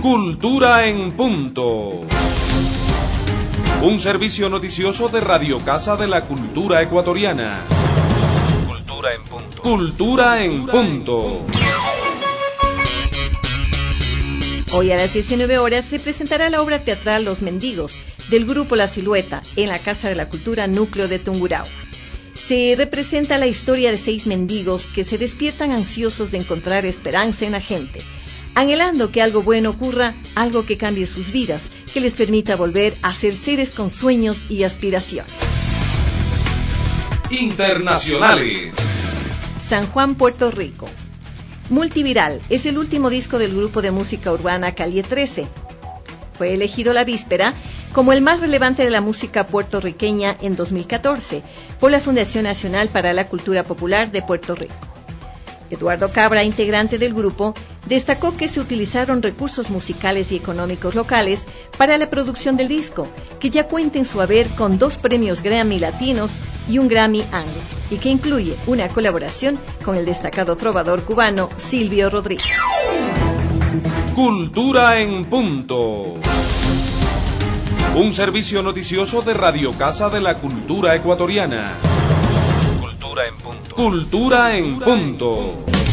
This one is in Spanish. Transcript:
Cultura en Punto. Un servicio noticioso de Radio Casa de la Cultura Ecuatoriana. Cultura en Punto. Cultura en Punto. Hoy a las 19 horas se presentará la obra teatral Los Mendigos, del grupo La Silueta, en la Casa de la Cultura Núcleo de Tungurahua. Se representa la historia de 6 mendigos que se despiertan ansiosos de encontrar esperanza en la gente, anhelando que algo bueno ocurra, algo que cambie sus vidas, que les permita volver a ser seres con sueños y aspiraciones. Internacionales. San Juan, Puerto Rico. Multiviral es el último disco del grupo de música urbana Calle 13. Fue elegido la víspera como el más relevante de la música puertorriqueña en 2014 por la Fundación Nacional para la Cultura Popular de Puerto Rico. Eduardo Cabra, integrante del grupo, destacó que se utilizaron recursos musicales y económicos locales para la producción del disco, que ya cuenta en su haber con 2 premios Grammy Latinos y un Grammy Anglo, y que incluye una colaboración con el destacado trovador cubano Silvio Rodríguez. Cultura en Punto. Un servicio noticioso de Radio Casa de la Cultura Ecuatoriana. Cultura en Punto. Cultura en Punto.